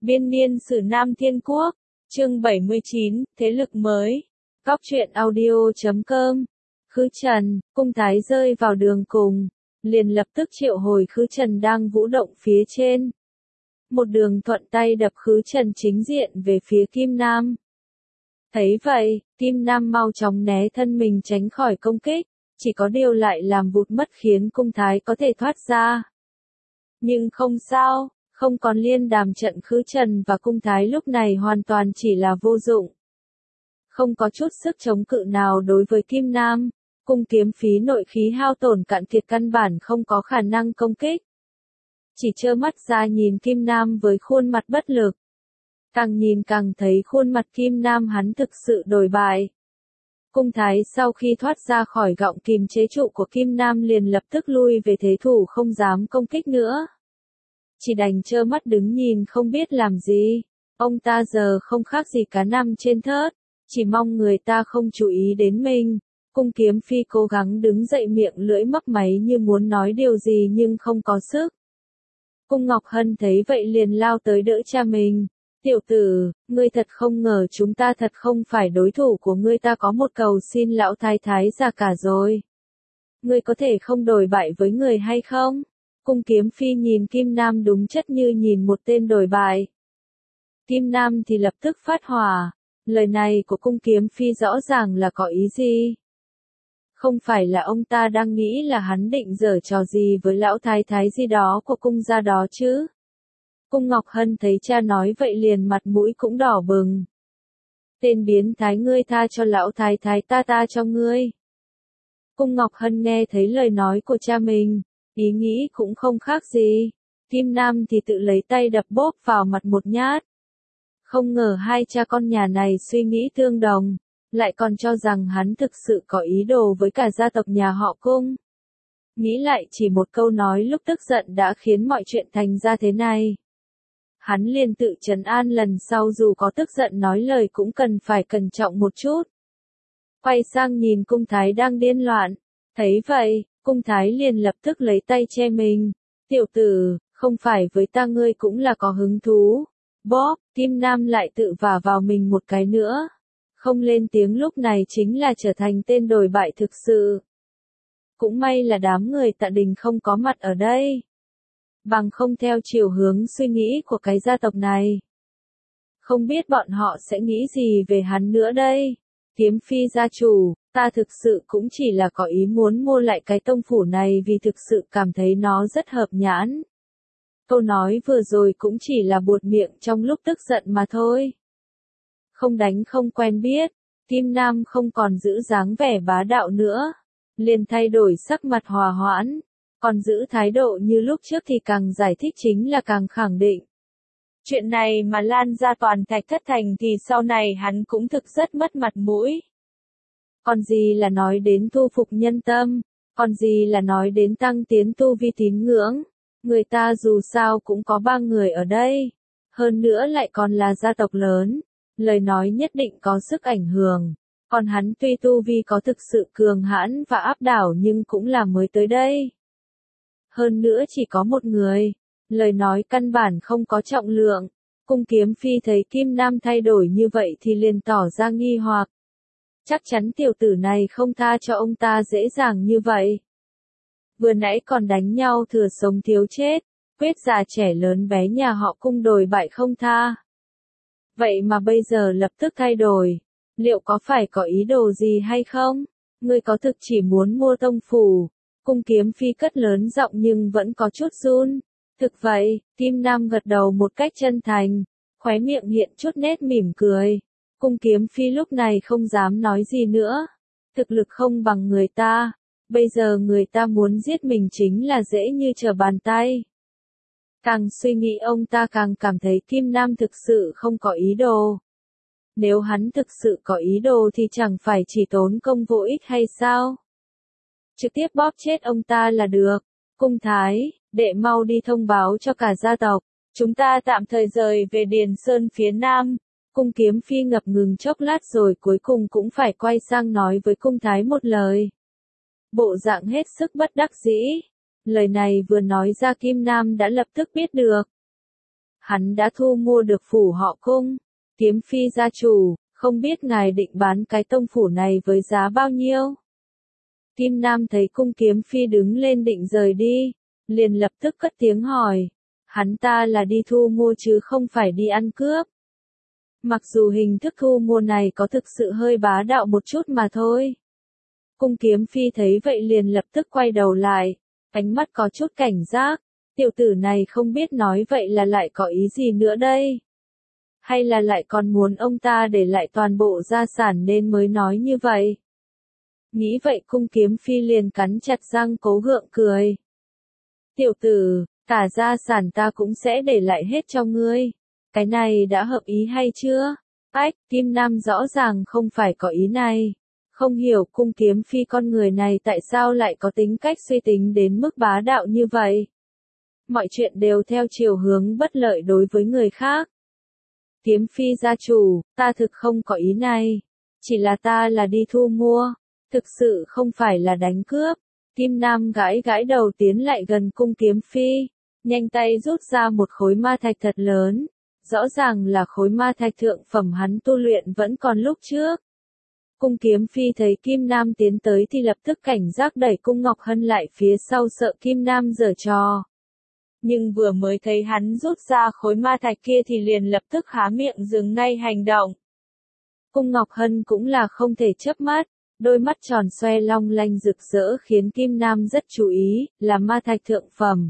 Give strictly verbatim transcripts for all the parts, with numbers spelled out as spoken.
Biên niên sử Nam Thiên Quốc, chương bảy mươi chín, thế lực mới. Góc truyện audio chấm com. Khứ Trần, cung thái rơi vào đường cùng, liền lập tức triệu hồi Khứ Trần đang vũ động phía trên. Một đường thuận tay đập Khứ Trần chính diện về phía Kim Nam. Thấy vậy, Kim Nam mau chóng né thân mình tránh khỏi công kích, chỉ có điều lại làm vụt mất khiến cung thái có thể thoát ra. Nhưng không sao, không còn liên đàm trận Khứ Trần và cung thái lúc này hoàn toàn chỉ là vô dụng. Không có chút sức chống cự nào đối với Kim Nam, cung kiếm phí nội khí hao tổn cạn kiệt căn bản không có khả năng công kích. Chỉ trơ mắt ra nhìn Kim Nam với khuôn mặt bất lực. Càng nhìn càng thấy khuôn mặt Kim Nam hắn thực sự đổi bại. Cung thái sau khi thoát ra khỏi gọng kìm chế trụ của Kim Nam liền lập tức lui về thế thủ không dám công kích nữa. Chỉ đành trơ mắt đứng nhìn không biết làm gì. Ông ta giờ không khác gì cá nằm trên thớt, chỉ mong người ta không chú ý đến mình. Cung kiếm phi cố gắng đứng dậy miệng lưỡi mấp máy như muốn nói điều gì nhưng không có sức. Cung Ngọc Hân thấy vậy liền lao tới đỡ cha mình. Tiểu tử, ngươi thật không ngờ chúng ta thật không phải đối thủ của ngươi, ta có một cầu xin lão thái thái ra cả rồi. Ngươi có thể không đổi bại với người hay không? Cung kiếm phi nhìn Kim Nam đúng chất như nhìn một tên đổi bại. Kim Nam thì lập tức phát hỏa. Lời này của cung kiếm phi rõ ràng là có ý gì? Không phải là ông ta đang nghĩ là hắn định giở trò gì với lão thái thái gì đó của cung gia đó chứ? Cung Ngọc Hân thấy cha nói vậy liền mặt mũi cũng đỏ bừng. Tên biến thái, ngươi tha cho lão thái thái, ta ta cho ngươi. Cung Ngọc Hân nghe thấy lời nói của cha mình, ý nghĩ cũng không khác gì. Kim Nam thì tự lấy tay đập bóp vào mặt một nhát. Không ngờ hai cha con nhà này suy nghĩ tương đồng, lại còn cho rằng hắn thực sự có ý đồ với cả gia tộc nhà họ Cung. Nghĩ lại chỉ một câu nói lúc tức giận đã khiến mọi chuyện thành ra thế này. Hắn liền tự trấn an lần sau dù có tức giận nói lời cũng cần phải cẩn trọng một chút. Quay sang nhìn cung thái đang điên loạn. Thấy vậy, cung thái liền lập tức lấy tay che mình. Tiểu tử, không phải với ta ngươi cũng là có hứng thú. Bóp, Kim Nam lại tự vả vào mình một cái nữa. Không lên tiếng lúc này chính là trở thành tên đổi bại thực sự. Cũng may là đám người Tạ Đình không có mặt ở đây. Bằng không theo chiều hướng suy nghĩ của cái gia tộc này. Không biết bọn họ sẽ nghĩ gì về hắn nữa đây. Kiếm phi gia chủ, ta thực sự cũng chỉ là có ý muốn mua lại cái tông phủ này vì thực sự cảm thấy nó rất hợp nhãn. Câu nói vừa rồi cũng chỉ là buột miệng trong lúc tức giận mà thôi. Không đánh không quen biết, Kim Nam không còn giữ dáng vẻ bá đạo nữa. Liền thay đổi sắc mặt hòa hoãn. Còn giữ thái độ như lúc trước thì càng giải thích chính là càng khẳng định. Chuyện này mà lan ra toàn Thạch Thất Thành thì sau này hắn cũng thực rất mất mặt mũi. Còn gì là nói đến thu phục nhân tâm, còn gì là nói đến tăng tiến tu vi tín ngưỡng. Người ta dù sao cũng có ba người ở đây. Hơn nữa lại còn là gia tộc lớn. Lời nói nhất định có sức ảnh hưởng. Còn hắn tuy tu vi có thực sự cường hãn và áp đảo nhưng cũng là mới tới đây. Hơn nữa chỉ có một người, lời nói căn bản không có trọng lượng. Cung kiếm phi thấy Kim Nam thay đổi như vậy thì liền tỏ ra nghi hoặc. Chắc chắn tiểu tử này không tha cho ông ta dễ dàng như vậy. Vừa nãy còn đánh nhau thừa sống thiếu chết, quyết già trẻ lớn bé nhà họ Cung đồi bại không tha. Vậy mà bây giờ lập tức thay đổi, liệu có phải có ý đồ gì hay không? Ngươi có thực chỉ muốn mua tông phủ? Cung kiếm phi cất lớn giọng nhưng vẫn có chút run. Thực vậy, Kim Nam gật đầu một cách chân thành, khóe miệng hiện chút nét mỉm cười. Cung kiếm phi lúc này không dám nói gì nữa. Thực lực không bằng người ta, bây giờ người ta muốn giết mình chính là dễ như trở bàn tay. Càng suy nghĩ ông ta càng cảm thấy Kim Nam thực sự không có ý đồ. Nếu hắn thực sự có ý đồ thì chẳng phải chỉ tốn công vô ích hay sao? Trực tiếp bóp chết ông ta là được. Cung thái, đệ mau đi thông báo cho cả gia tộc. Chúng ta tạm thời rời về Điền Sơn phía Nam. Cung kiếm phi ngập ngừng chốc lát rồi cuối cùng cũng phải quay sang nói với cung thái một lời. Bộ dạng hết sức bất đắc dĩ. Lời này vừa nói ra Kim Nam đã lập tức biết được. hắn đã thu mua được phủ họ Cung. Kiếm Phi gia chủ, không biết ngài định bán cái tông phủ này với giá bao nhiêu? Kim Nam thấy Cung Kiếm Phi đứng lên định rời đi, liền lập tức cất tiếng hỏi. Hắn ta là đi thu mua chứ không phải đi ăn cướp. Mặc dù hình thức thu mua này có thực sự hơi bá đạo một chút mà thôi. Cung Kiếm Phi thấy vậy liền lập tức quay đầu lại, ánh mắt có chút cảnh giác. Tiểu tử này không biết nói vậy là lại có ý gì nữa đây? Hay là lại còn muốn ông ta để lại toàn bộ gia sản nên mới nói như vậy? Nghĩ vậy Cung Kiếm Phi liền cắn chặt răng cố gượng cười. Tiểu tử, cả gia sản ta cũng sẽ để lại hết cho ngươi. Cái này đã hợp ý hay chưa? Ách, Kim Nam rõ ràng không phải có ý này. Không hiểu Cung Kiếm Phi con người này tại sao lại có tính cách suy tính đến mức bá đạo như vậy. Mọi chuyện đều theo chiều hướng bất lợi đối với người khác. Kiếm Phi gia chủ, ta thực không có ý này. Chỉ là ta là đi thu mua. Thực sự không phải là đánh cướp. Kim Nam gãi gãi đầu tiến lại gần Cung Kiếm Phi. Nhanh tay rút ra một khối ma thạch thật lớn. Rõ ràng là khối ma thạch thượng phẩm hắn tu luyện vẫn còn lúc trước. Cung Kiếm Phi thấy Kim Nam tiến tới thì lập tức cảnh giác đẩy Cung Ngọc Hân lại phía sau sợ Kim Nam giở trò. Nhưng vừa mới thấy hắn rút ra khối ma thạch kia thì liền lập tức há miệng dừng ngay hành động. Cung Ngọc Hân cũng là không thể chớp mắt, đôi mắt tròn xoe long lanh rực rỡ khiến Kim Nam rất chú ý, là ma thạch thượng phẩm.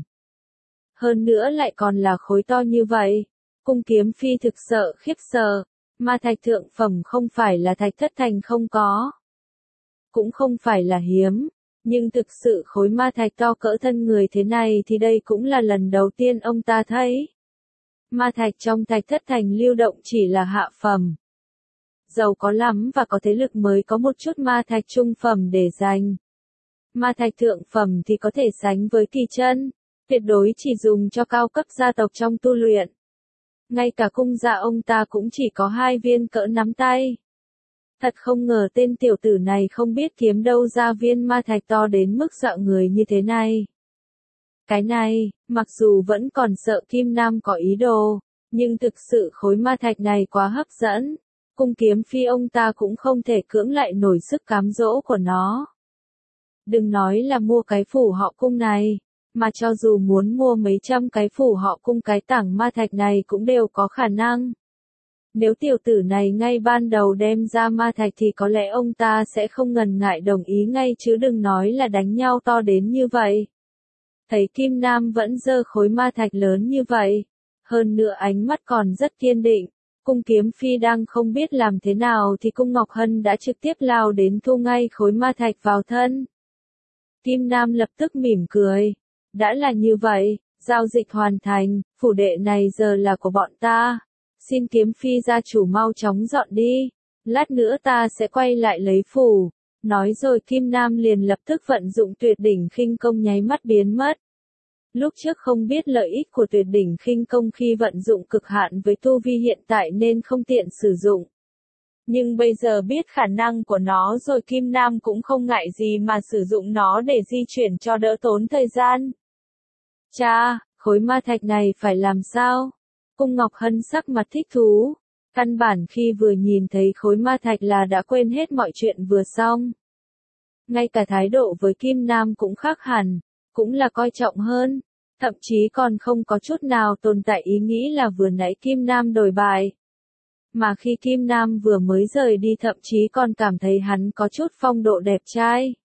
Hơn nữa lại còn là khối to như vậy. Cung Kiếm Phi thực sợ khiếp sợ, ma thạch thượng phẩm không phải là thạch thất thành không có. Cũng không phải là hiếm. Nhưng thực sự khối ma thạch to cỡ thân người thế này thì đây cũng là lần đầu tiên ông ta thấy. Ma thạch trong thạch thất thành lưu động chỉ là hạ phẩm. Giàu có lắm và có thế lực mới có một chút ma thạch trung phẩm để dành. Ma thạch thượng phẩm thì có thể sánh với kỳ chân, tuyệt đối chỉ dùng cho cao cấp gia tộc trong tu luyện. Ngay cả cung gia ông ta cũng chỉ có hai viên cỡ nắm tay. Thật không ngờ tên tiểu tử này không biết kiếm đâu ra viên ma thạch to đến mức dọa người như thế này. Cái này, mặc dù vẫn còn sợ Kim Nam có ý đồ, nhưng thực sự khối ma thạch này quá hấp dẫn. Cung Kiếm Phi ông ta cũng không thể cưỡng lại nổi sức cám dỗ của nó. Đừng nói là mua cái phủ họ Cung này, mà cho dù muốn mua mấy trăm cái phủ họ Cung cái tảng ma thạch này cũng đều có khả năng. Nếu tiểu tử này ngay ban đầu đem ra ma thạch thì có lẽ ông ta sẽ không ngần ngại đồng ý ngay chứ đừng nói là đánh nhau to đến như vậy. Thấy Kim Nam vẫn giơ khối ma thạch lớn như vậy, hơn nữa ánh mắt còn rất kiên định, Cung Kiếm Phi đang không biết làm thế nào thì Cung Ngọc Hân đã trực tiếp lao đến thu ngay khối ma thạch vào thân. Kim Nam lập tức mỉm cười, đã là như vậy, giao dịch hoàn thành, phủ đệ này giờ là của bọn ta. Xin Kiếm Phi gia chủ mau chóng dọn đi, lát nữa ta sẽ quay lại lấy phủ. Nói rồi Kim Nam liền lập tức vận dụng tuyệt đỉnh khinh công nháy mắt biến mất. Lúc trước không biết lợi ích của tuyệt đỉnh khinh công khi vận dụng cực hạn với tu vi hiện tại nên không tiện sử dụng. Nhưng bây giờ biết khả năng của nó rồi Kim Nam cũng không ngại gì mà sử dụng nó để di chuyển cho đỡ tốn thời gian. Cha, khối ma thạch này phải làm sao? Cung Ngọc Hân sắc mặt thích thú. Căn bản khi vừa nhìn thấy khối ma thạch là đã quên hết mọi chuyện vừa xong. Ngay cả thái độ với Kim Nam cũng khác hẳn, cũng là coi trọng hơn. Thậm chí còn không có chút nào tồn tại ý nghĩ là vừa nãy Kim Nam đổi bài. Mà khi Kim Nam vừa mới rời đi thậm chí còn cảm thấy hắn có chút phong độ đẹp trai.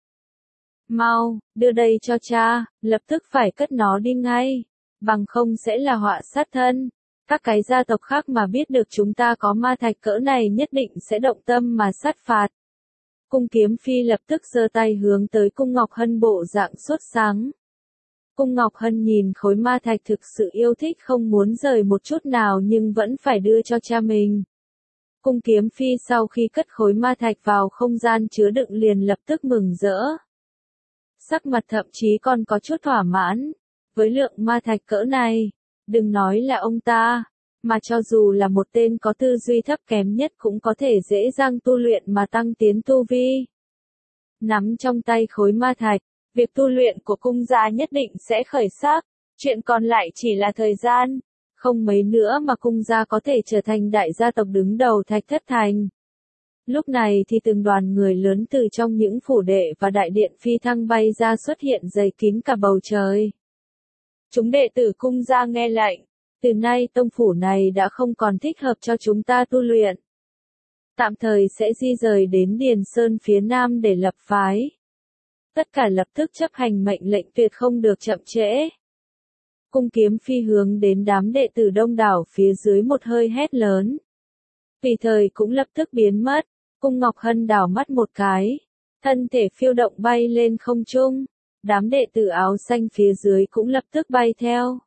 Mau, đưa đây cho cha, lập tức phải cất nó đi ngay. Bằng không sẽ là họa sát thân. Các cái gia tộc khác mà biết được chúng ta có ma thạch cỡ này nhất định sẽ động tâm mà sát phạt. Cung Kiếm Phi lập tức giơ tay hướng tới Cung Ngọc Hân bộ dạng sốt sáng. Cung Ngọc Hân nhìn khối ma thạch thực sự yêu thích không muốn rời một chút nào nhưng vẫn phải đưa cho cha mình. Cung Kiếm Phi sau khi cất khối ma thạch vào không gian chứa đựng liền lập tức mừng rỡ. Sắc mặt thậm chí còn có chút thỏa mãn. Với lượng ma thạch cỡ này, đừng nói là ông ta, mà cho dù là một tên có tư duy thấp kém nhất cũng có thể dễ dàng tu luyện mà tăng tiến tu vi. Nắm trong tay khối ma thạch, việc tu luyện của cung gia nhất định sẽ khởi sắc, chuyện còn lại chỉ là thời gian. Không mấy nữa mà cung gia có thể trở thành đại gia tộc đứng đầu Thạch Thất Thành. Lúc này thì từng đoàn người lớn từ trong những phủ đệ và đại điện phi thăng bay ra xuất hiện dày kín cả bầu trời. Chúng đệ tử cung gia nghe lệnh, từ nay tông phủ này đã không còn thích hợp cho chúng ta tu luyện. Tạm thời sẽ di rời đến Điền Sơn phía nam để lập phái. Tất cả lập tức chấp hành mệnh lệnh, tuyệt không được chậm trễ. Cung Kiếm Phi hướng đến đám đệ tử đông đảo phía dưới một hơi hét lớn. Tùy thời cũng lập tức biến mất. Cung Ngọc Hân đảo mắt một cái, thân thể phiêu động bay lên không trung, đám đệ tử áo xanh phía dưới cũng lập tức bay theo.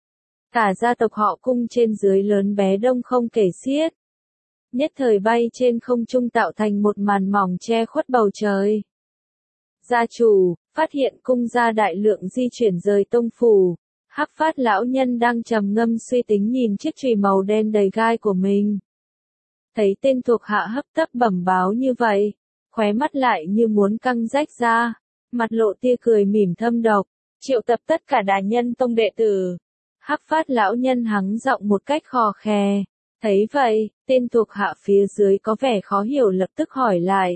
Cả gia tộc họ Cung trên dưới lớn bé đông không kể xiết. Nhất thời bay trên không trung tạo thành một màn mỏng che khuất bầu trời. Gia chủ, phát hiện cung gia đại lượng di chuyển rời tông phủ, Hắc Phát lão nhân đang trầm ngâm suy tính nhìn chiếc chùy màu đen đầy gai của mình. Thấy tên thuộc hạ hấp tấp bẩm báo như vậy, khóe mắt lại như muốn căng rách ra, mặt lộ tia cười mỉm thâm độc, triệu tập tất cả đà nhân tông đệ tử. Hắc Phát lão nhân hắng giọng một cách khò khè, thấy vậy, tên thuộc hạ phía dưới có vẻ khó hiểu lập tức hỏi lại.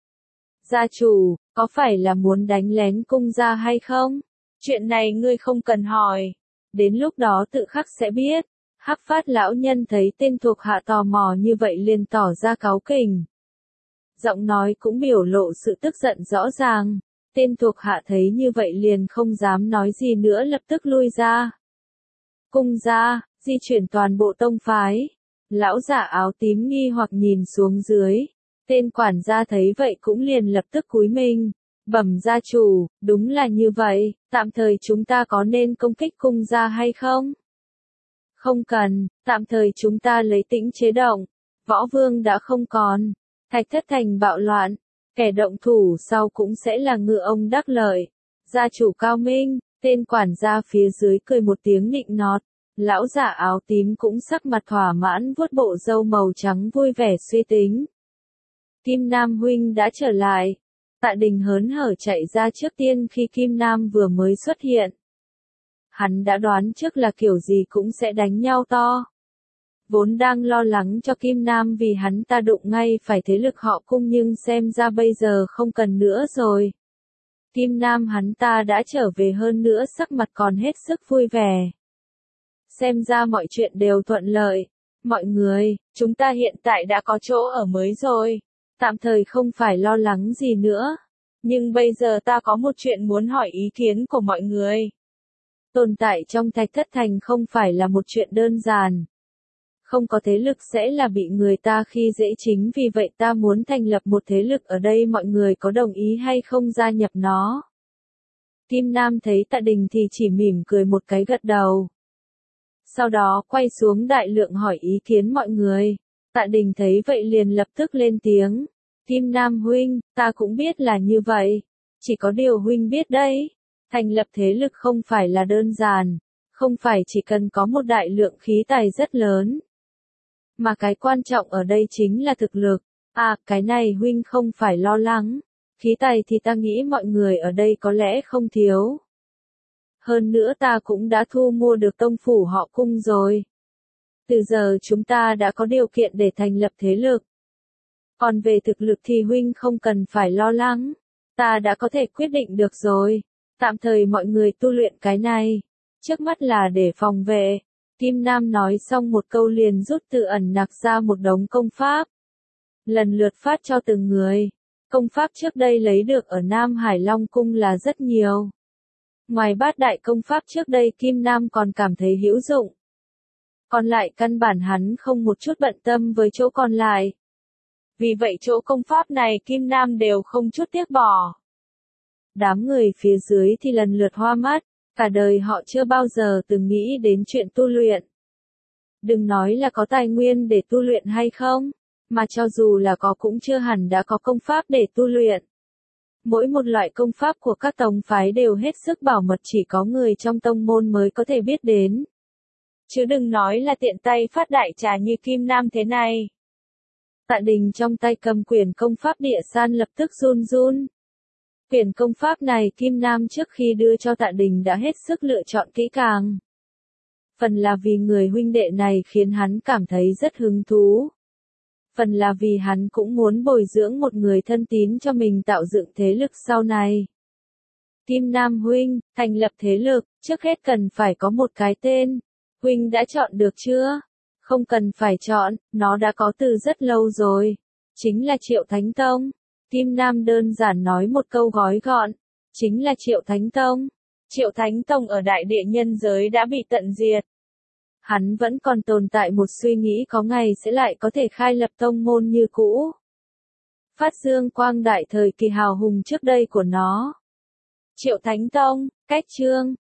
Gia chủ, có phải là muốn đánh lén cung gia hay không? Chuyện này ngươi không cần hỏi, đến lúc đó tự khắc sẽ biết. Hắc Phát lão nhân thấy tên thuộc hạ tò mò như vậy liền tỏ ra cáu kỉnh. Giọng nói cũng biểu lộ sự tức giận rõ ràng, tên thuộc hạ thấy như vậy liền không dám nói gì nữa lập tức lui ra. Cung gia, di chuyển toàn bộ tông phái. Lão giả áo tím nghi hoặc nhìn xuống dưới, tên quản gia thấy vậy cũng liền lập tức cúi mình. Bẩm gia chủ, đúng là như vậy, tạm thời chúng ta có nên công kích cung gia hay không? Không cần, tạm thời chúng ta lấy tĩnh chế động. Võ vương đã không còn. Thạch Thất Thành bạo loạn. Kẻ động thủ sau cũng sẽ là ngựa ông đắc lợi. Gia chủ cao minh, tên quản gia phía dưới cười một tiếng nịnh nọt. Lão giả áo tím cũng sắc mặt thỏa mãn vuốt bộ râu màu trắng vui vẻ suy tính. Kim Nam huynh đã trở lại. Tạ Đình hớn hở chạy ra trước tiên khi Kim Nam vừa mới xuất hiện. Hắn đã đoán trước là kiểu gì cũng sẽ đánh nhau to. Vốn đang lo lắng cho Kim Nam vì hắn ta đụng ngay phải thế lực họ Cung nhưng xem ra bây giờ không cần nữa rồi. Kim Nam hắn ta đã trở về hơn nữa sắc mặt còn hết sức vui vẻ. Xem ra mọi chuyện đều thuận lợi. Mọi người, chúng ta hiện tại đã có chỗ ở mới rồi. Tạm thời không phải lo lắng gì nữa. Nhưng bây giờ ta có một chuyện muốn hỏi ý kiến của mọi người. Tồn tại trong Thạch Thất Thành không phải là một chuyện đơn giản. Không có thế lực sẽ là bị người ta khi dễ, chính vì vậy ta muốn thành lập một thế lực ở đây, mọi người có đồng ý hay không gia nhập nó? Kim Nam thấy Tạ Đình thì chỉ mỉm cười một cái gật đầu. Sau đó quay xuống đại lượng hỏi ý kiến mọi người. Tạ Đình thấy vậy liền lập tức lên tiếng. Kim Nam huynh, ta cũng biết là như vậy. Chỉ có điều huynh biết đấy. Thành lập thế lực không phải là đơn giản. Không phải chỉ cần có một đại lượng khí tài rất lớn. Mà cái quan trọng ở đây chính là thực lực. À, cái này huynh không phải lo lắng. Khí tài thì ta nghĩ mọi người ở đây có lẽ không thiếu. Hơn nữa ta cũng đã thu mua được tông phủ họ Cung rồi. Từ giờ chúng ta đã có điều kiện để thành lập thế lực. Còn về thực lực thì huynh không cần phải lo lắng. Ta đã có thể quyết định được rồi. Tạm thời mọi người tu luyện cái này. Trước mắt là để phòng vệ. Kim Nam nói xong một câu liền rút từ ẩn nặc ra một đống công pháp. Lần lượt phát cho từng người. Công pháp trước đây lấy được ở Nam Hải Long Cung là rất nhiều. Ngoài bát đại công pháp trước đây Kim Nam còn cảm thấy hữu dụng. Còn lại căn bản hắn không một chút bận tâm với chỗ còn lại. Vì vậy chỗ công pháp này Kim Nam đều không chút tiếc bỏ. Đám người phía dưới thì lần lượt hoa mắt, cả đời họ chưa bao giờ từng nghĩ đến chuyện tu luyện. Đừng nói là có tài nguyên để tu luyện hay không, mà cho dù là có cũng chưa hẳn đã có công pháp để tu luyện. Mỗi một loại công pháp của các tông phái đều hết sức bảo mật, chỉ có người trong tông môn mới có thể biết đến. Chứ đừng nói là tiện tay phát đại trà như Kim Nam thế này. Tạ Đình trong tay cầm quyển công pháp địa san lập tức run run. Quyển công pháp này Kim Nam trước khi đưa cho Tạ Đình đã hết sức lựa chọn kỹ càng. Phần là vì người huynh đệ này khiến hắn cảm thấy rất hứng thú. Phần là vì hắn cũng muốn bồi dưỡng một người thân tín cho mình tạo dựng thế lực sau này. Kim Nam huynh, thành lập thế lực, trước hết cần phải có một cái tên. Huynh đã chọn được chưa? Không cần phải chọn, nó đã có từ rất lâu rồi. Chính là Triệu Thánh Tông. Kim Nam đơn giản nói một câu gói gọn. Chính là Triệu Thánh Tông. Triệu Thánh Tông ở đại địa nhân giới đã bị tận diệt. Hắn vẫn còn tồn tại một suy nghĩ có ngày sẽ lại có thể khai lập tông môn như cũ. Phát dương quang đại thời kỳ hào hùng trước đây của nó. Triệu Thánh Tông, cách chương.